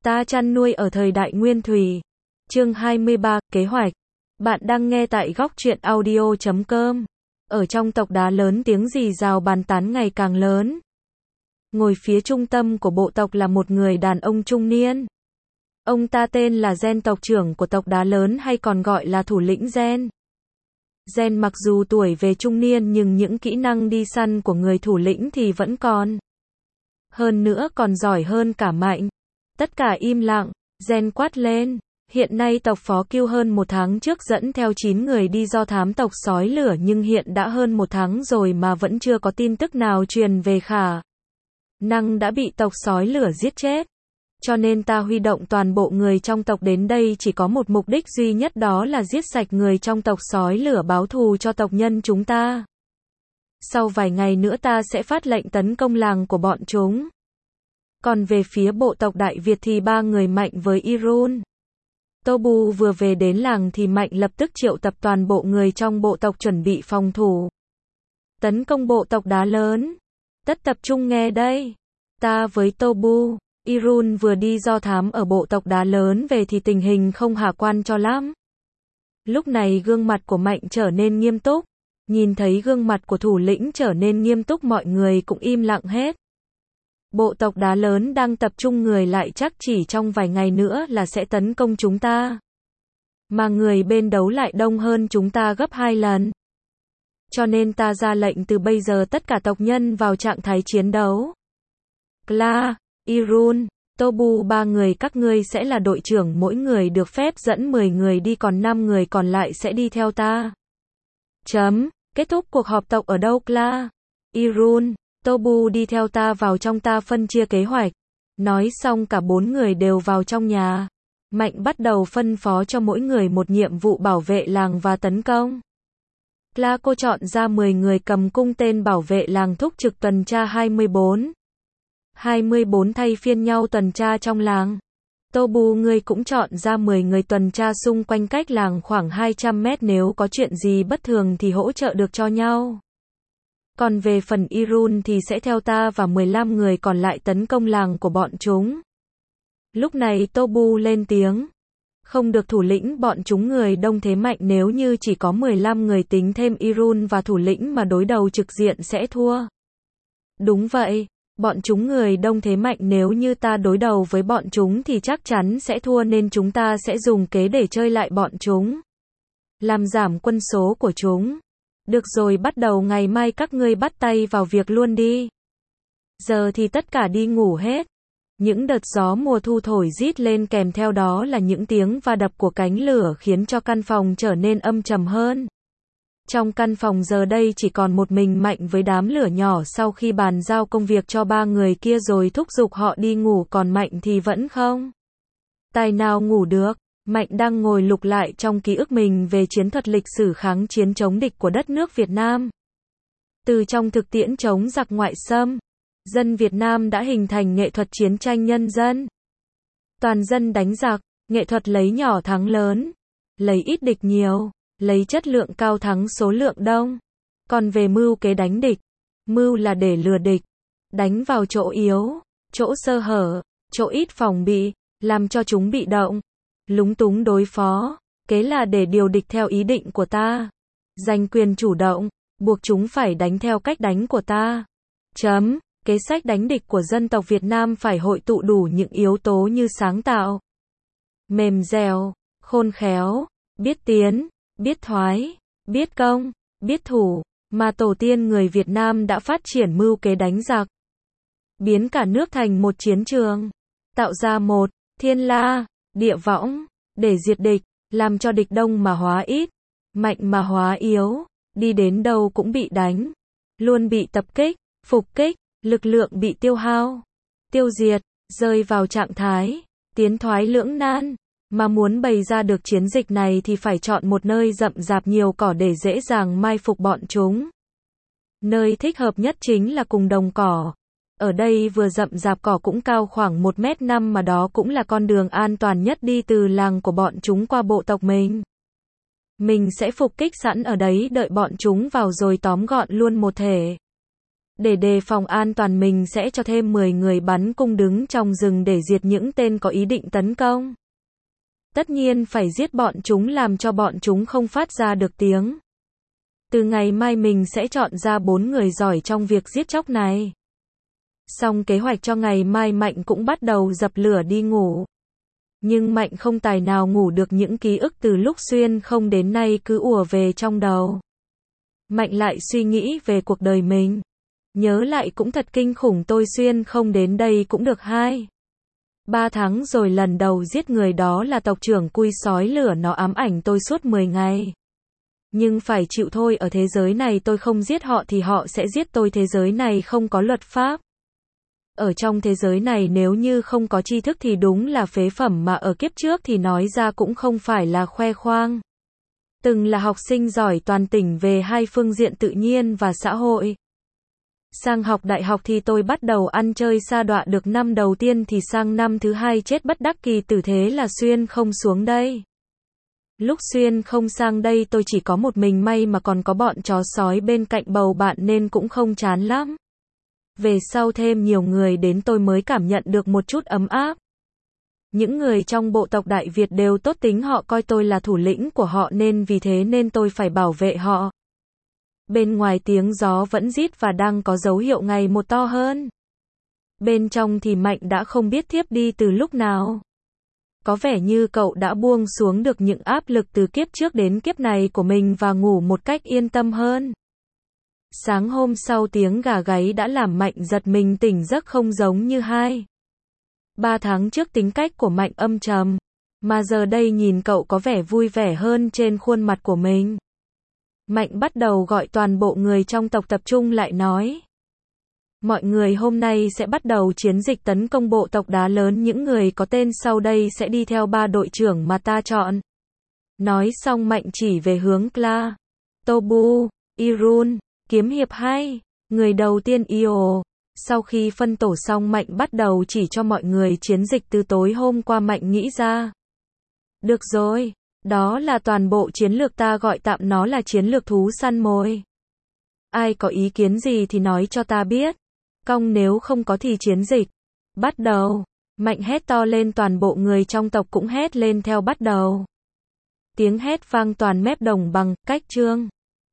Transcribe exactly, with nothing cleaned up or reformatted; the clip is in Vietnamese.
Ta chăn nuôi ở thời đại nguyên thủy. Chương hai mươi ba, kế hoạch. Bạn đang nghe tại góc truyện audio chấm com. Ở trong tộc đá lớn tiếng rì rào bàn tán ngày càng lớn. Ngồi phía trung tâm của bộ tộc là một người đàn ông trung niên. Ông ta tên là Gen, tộc trưởng của tộc đá lớn hay còn gọi là thủ lĩnh Gen. Gen mặc dù tuổi về trung niên nhưng những kỹ năng đi săn của người thủ lĩnh thì vẫn còn. Hơn nữa còn giỏi hơn cả Mạnh. Tất cả im lặng, Gen quát lên. Hiện nay tộc phó Kiêu hơn một tháng trước dẫn theo chín người đi do thám tộc sói lửa nhưng hiện đã hơn một tháng rồi mà vẫn chưa có tin tức nào truyền về khả năng đã bị tộc sói lửa giết chết. Cho nên ta huy động toàn bộ người trong tộc đến đây chỉ có một mục đích duy nhất, đó là giết sạch người trong tộc sói lửa báo thù cho tộc nhân chúng ta. Sau vài ngày nữa ta sẽ phát lệnh tấn công làng của bọn chúng. Còn về phía bộ tộc Đại Việt thì ba người Mạnh với Irun, Tobu vừa về đến làng thì Mạnh lập tức triệu tập toàn bộ người trong bộ tộc chuẩn bị phòng thủ. Tấn công bộ tộc đá lớn. Tất tập trung nghe đây. Ta với Tobu, Irun vừa đi do thám ở bộ tộc đá lớn về thì tình hình không khả quan cho lắm. Lúc này gương mặt của Mạnh trở nên nghiêm túc. Nhìn thấy gương mặt của thủ lĩnh trở nên nghiêm túc, mọi người cũng im lặng hết. Bộ tộc đá lớn đang tập trung người lại, chắc chỉ trong vài ngày nữa là sẽ tấn công chúng ta. Mà người bên đấu lại đông hơn chúng ta gấp hai lần. Cho nên ta ra lệnh từ bây giờ tất cả tộc nhân vào trạng thái chiến đấu. Kla, Irun, Tobu, ba người các ngươi sẽ là đội trưởng, mỗi người được phép dẫn mười người đi, còn năm người còn lại sẽ đi theo ta. Chấm. Kết thúc cuộc họp tộc ở đâu Kla, Irun, Tobu đi theo ta vào trong, ta phân chia kế hoạch. Nói xong cả bốn người đều vào trong nhà. Mạnh bắt đầu phân phó cho mỗi người một nhiệm vụ bảo vệ làng và tấn công. Kla cô chọn ra mười người cầm cung tên bảo vệ làng thúc trực tuần tra hai mươi bốn. hai mươi bốn thay phiên nhau tuần tra trong làng. Tobu ngươi cũng chọn ra mười người tuần tra xung quanh cách làng khoảng hai trăm mét, nếu có chuyện gì bất thường thì hỗ trợ được cho nhau. Còn về phần Irun thì sẽ theo ta và mười lăm người còn lại tấn công làng của bọn chúng. Lúc này Tobu lên tiếng. Không được, thủ lĩnh bọn chúng người đông thế mạnh, nếu như chỉ có mười lăm người tính thêm Irun và thủ lĩnh mà đối đầu trực diện sẽ thua. Đúng vậy, bọn chúng người đông thế mạnh, nếu như ta đối đầu với bọn chúng thì chắc chắn sẽ thua, nên chúng ta sẽ dùng kế để chơi lại bọn chúng. Làm giảm quân số của chúng. Được rồi, bắt đầu ngày mai các ngươi bắt tay vào việc luôn đi. Giờ thì tất cả đi ngủ hết. Những đợt gió mùa thu thổi rít lên, kèm theo đó là những tiếng va đập của cánh lửa khiến cho căn phòng trở nên âm trầm hơn. Trong căn phòng giờ đây chỉ còn một mình Mạnh với đám lửa nhỏ. Sau khi bàn giao công việc cho ba người kia rồi thúc giục họ đi ngủ, còn Mạnh thì vẫn không tài nào ngủ được. Mạnh đang ngồi lục lại trong ký ức mình về chiến thuật lịch sử kháng chiến chống địch của đất nước Việt Nam. Từ trong thực tiễn chống giặc ngoại xâm, dân Việt Nam đã hình thành nghệ thuật chiến tranh nhân dân. Toàn dân đánh giặc, nghệ thuật lấy nhỏ thắng lớn, lấy ít địch nhiều, lấy chất lượng cao thắng số lượng đông. Còn về mưu kế đánh địch, mưu là để lừa địch, đánh vào chỗ yếu, chỗ sơ hở, chỗ ít phòng bị, làm cho chúng bị động, lúng túng đối phó. Kế là để điều địch theo ý định của ta, giành quyền chủ động, buộc chúng phải đánh theo cách đánh của ta. Chấm. Kế sách đánh địch của dân tộc Việt Nam phải hội tụ đủ những yếu tố như sáng tạo, mềm dẻo, khôn khéo, biết tiến, biết thoái, biết công, biết thủ, mà tổ tiên người Việt Nam đã phát triển mưu kế đánh giặc, biến cả nước thành một chiến trường, tạo ra một thiên la địa võng để diệt địch, làm cho địch đông mà hóa ít, mạnh mà hóa yếu, đi đến đâu cũng bị đánh, luôn bị tập kích, phục kích, lực lượng bị tiêu hao, tiêu diệt, rơi vào trạng thái tiến thoái lưỡng nan. Mà muốn bày ra được chiến dịch này thì phải chọn một nơi rậm rạp nhiều cỏ để dễ dàng mai phục bọn chúng. Nơi thích hợp nhất chính là cùng đồng cỏ. Ở đây vừa rậm rạp cỏ cũng cao khoảng một mét năm, mà đó cũng là con đường an toàn nhất đi từ làng của bọn chúng qua bộ tộc mình. Mình sẽ phục kích sẵn ở đấy, đợi bọn chúng vào rồi tóm gọn luôn một thể. Để đề phòng an toàn mình sẽ cho thêm mười người bắn cung đứng trong rừng để diệt những tên có ý định tấn công. Tất nhiên phải giết bọn chúng làm cho bọn chúng không phát ra được tiếng. Từ ngày mai mình sẽ chọn ra bốn người giỏi trong việc giết chóc này. Xong kế hoạch cho ngày mai Mạnh cũng bắt đầu dập lửa đi ngủ. Nhưng Mạnh không tài nào ngủ được, những ký ức từ lúc xuyên không đến nay cứ ùa về trong đầu. Mạnh lại suy nghĩ về cuộc đời mình. Nhớ lại cũng thật kinh khủng, tôi xuyên không đến đây cũng được hai ba tháng rồi, lần đầu giết người đó là tộc trưởng cui sói lửa, nó ám ảnh tôi suốt mười ngày. Nhưng phải chịu thôi, ở thế giới này tôi không giết họ thì họ sẽ giết tôi, thế giới này không có luật pháp. Ở trong thế giới này nếu như không có tri thức thì đúng là phế phẩm, mà ở kiếp trước thì nói ra cũng không phải là khoe khoang. Từng là học sinh giỏi toàn tỉnh về hai phương diện tự nhiên và xã hội. Sang học đại học thì tôi bắt đầu ăn chơi sa đọa, được năm đầu tiên thì sang năm thứ hai chết bất đắc kỳ tử, thế là xuyên không xuống đây. Lúc xuyên không sang đây tôi chỉ có một mình, may mà còn có bọn chó sói bên cạnh bầu bạn nên cũng không chán lắm. Về sau thêm nhiều người đến tôi mới cảm nhận được một chút ấm áp. Những người trong bộ tộc Đại Việt đều tốt tính, họ coi tôi là thủ lĩnh của họ nên vì thế nên tôi phải bảo vệ họ. Bên ngoài tiếng gió vẫn rít và đang có dấu hiệu ngày một to hơn. Bên trong thì Mạnh đã không biết thiếp đi từ lúc nào. Có vẻ như cậu đã buông xuống được những áp lực từ kiếp trước đến kiếp này của mình và ngủ một cách yên tâm hơn. Sáng hôm sau tiếng gà gáy đã làm Mạnh giật mình tỉnh giấc, không giống như hai ba tháng trước tính cách của Mạnh âm trầm, mà giờ đây nhìn cậu có vẻ vui vẻ hơn trên khuôn mặt của mình. Mạnh bắt đầu gọi toàn bộ người trong tộc tập trung lại, nói: mọi người, hôm nay sẽ bắt đầu chiến dịch tấn công bộ tộc Đá Lớn, những người có tên sau đây sẽ đi theo ba đội trưởng mà ta chọn. Nói xong Mạnh chỉ về hướng Kla, Tobu, Irun, kiếm hiệp hai. Người đầu tiên Io. Sau khi phân tổ xong Mạnh bắt đầu chỉ cho mọi người chiến dịch từ tối hôm qua. Mạnh nghĩ ra. Được rồi, đó là toàn bộ chiến lược, ta gọi tạm nó là chiến lược thú săn mồi. Ai có ý kiến gì thì nói cho ta biết. Cong, nếu không có thì chiến dịch bắt đầu. Mạnh hét to lên, toàn bộ người trong tộc cũng hét lên theo, bắt đầu. Tiếng hét vang toàn mép đồng bằng, cách Trương